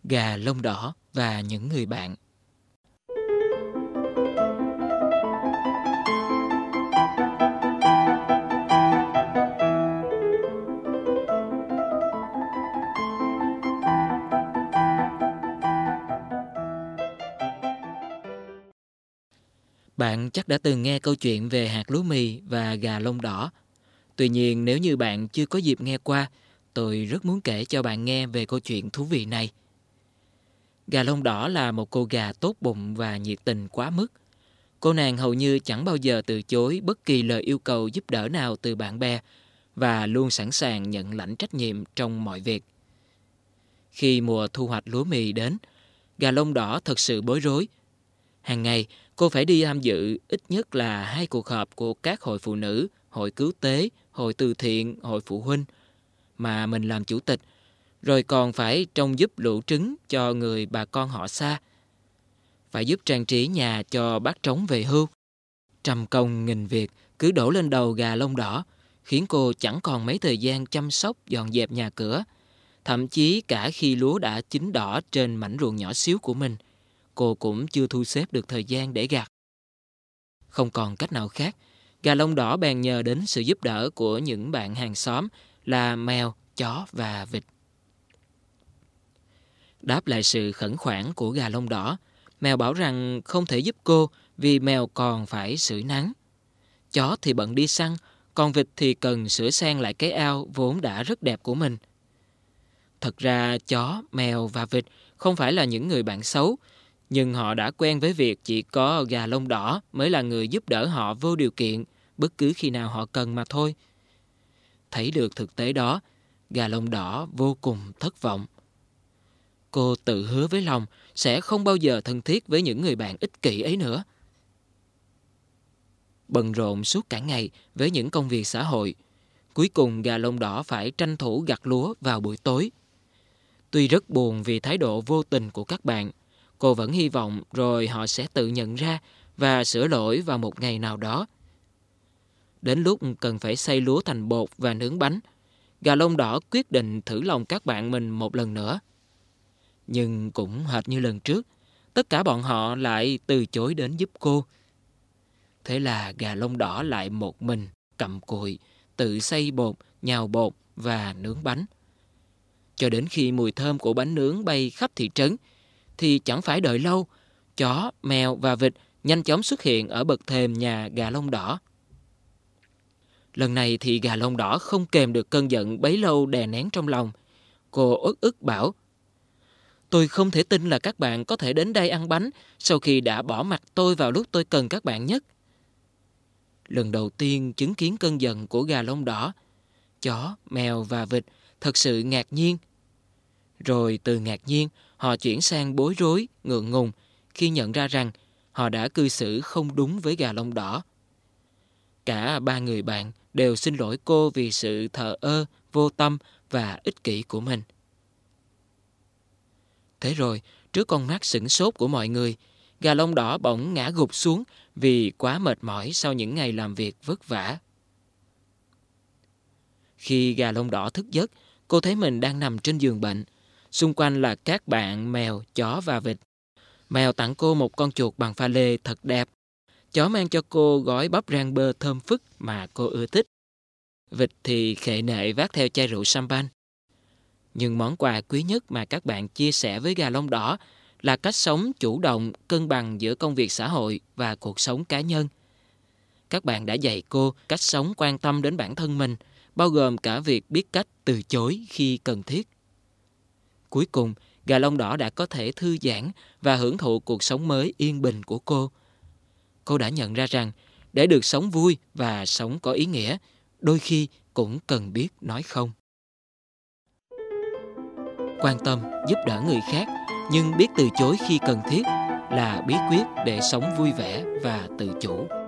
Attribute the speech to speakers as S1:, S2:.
S1: Gà lông đỏ và những người bạn. Bạn chắc đã từng nghe câu chuyện về hạt lúa mì và gà lông đỏ. Tuy nhiên, nếu như bạn chưa có dịp nghe qua, tôi rất muốn kể cho bạn nghe về câu chuyện thú vị này. Gà lông đỏ là một cô gà tốt bụng và nhiệt tình quá mức. Cô nàng hầu như chẳng bao giờ từ chối bất kỳ lời yêu cầu giúp đỡ nào từ bạn bè và luôn sẵn sàng nhận lãnh trách nhiệm trong mọi việc. Khi mùa thu hoạch lúa mì đến, gà lông đỏ thật sự bối rối. Hàng ngày, cô phải đi tham dự ít nhất là 2 cuộc họp của các hội phụ nữ, hội cứu tế, hội từ thiện, hội phụ huynh mà mình làm chủ tịch, rồi còn phải trông giúp lũ trứng cho người bà con họ xa. Phải giúp trang trí nhà cho bác trống về hưu. Trăm công nghìn việc cứ đổ lên đầu gà lông đỏ, khiến cô chẳng còn mấy thời gian chăm sóc dọn dẹp nhà cửa. Thậm chí cả khi lúa đã chín đỏ trên mảnh ruộng nhỏ xíu của mình, cô cũng chưa thu xếp được thời gian để gặt. Không còn cách nào khác, gà lông đỏ bèn nhờ đến sự giúp đỡ của những bạn hàng xóm là mèo, chó và vịt. Đáp lại sự khẩn khoản của gà lông đỏ, mèo bảo rằng không thể giúp cô vì mèo còn phải sưởi nắng. Chó thì bận đi săn, còn vịt thì cần sửa sang lại cái ao vốn đã rất đẹp của mình. Thật ra chó, mèo và vịt không phải là những người bạn xấu, nhưng họ đã quen với việc chỉ có gà lông đỏ mới là người giúp đỡ họ vô điều kiện bất cứ khi nào họ cần mà thôi. Thấy được thực tế đó, gà lông đỏ vô cùng thất vọng. Cô tự hứa với lòng sẽ không bao giờ thân thiết với những người bạn ích kỷ ấy nữa. Bận rộn suốt cả ngày với những công việc xã hội, cuối cùng gà lông đỏ phải tranh thủ gặt lúa vào buổi tối. Tuy rất buồn vì thái độ vô tình của các bạn, cô vẫn hy vọng rồi họ sẽ tự nhận ra và sửa lỗi vào một ngày nào đó. Đến lúc cần phải xay lúa thành bột và nướng bánh, gà lông đỏ quyết định thử lòng các bạn mình một lần nữa. Nhưng cũng hệt như lần trước, tất cả bọn họ lại từ chối đến giúp cô. Thế là gà lông đỏ lại một mình cặm cụi, tự xay bột, nhào bột và nướng bánh. Cho đến khi mùi thơm của bánh nướng bay khắp thị trấn, thì chẳng phải đợi lâu, chó, mèo và vịt nhanh chóng xuất hiện ở bậc thềm nhà gà lông đỏ. Lần này thì gà lông đỏ không kềm được cơn giận bấy lâu đè nén trong lòng. Cô uất ức bảo: "Tôi không thể tin là các bạn có thể đến đây ăn bánh sau khi đã bỏ mặc tôi vào lúc tôi cần các bạn nhất." Lần đầu tiên chứng kiến cơn giận của gà lông đỏ, chó, mèo và vịt thật sự ngạc nhiên. Rồi từ ngạc nhiên, họ chuyển sang bối rối, ngượng ngùng khi nhận ra rằng họ đã cư xử không đúng với gà lông đỏ. Cả 3 người bạn đều xin lỗi cô vì sự thờ ơ, vô tâm và ích kỷ của mình. Thế rồi, trước con mắt sửng sốt của mọi người, gà lông đỏ bỗng ngã gục xuống vì quá mệt mỏi sau những ngày làm việc vất vả. Khi gà lông đỏ thức giấc, cô thấy mình đang nằm trên giường bệnh. Xung quanh là các bạn mèo, chó và vịt. Mèo tặng cô một con chuột bằng pha lê thật đẹp. Chó mang cho cô gói bắp rang bơ thơm phức mà cô ưa thích. Vịt thì khệ nệ vác theo chai rượu champagne. Nhưng món quà quý nhất mà các bạn chia sẻ với gà lông đỏ là cách sống chủ động, cân bằng giữa công việc xã hội và cuộc sống cá nhân. Các bạn đã dạy cô cách sống quan tâm đến bản thân mình, bao gồm cả việc biết cách từ chối khi cần thiết. Cuối cùng, gà lông đỏ đã có thể thư giãn và hưởng thụ cuộc sống mới yên bình của cô. Cô đã nhận ra rằng để được sống vui và sống có ý nghĩa, đôi khi cũng cần biết nói không. Quan tâm, giúp đỡ người khác, nhưng biết từ chối khi cần thiết là bí quyết để sống vui vẻ và tự chủ.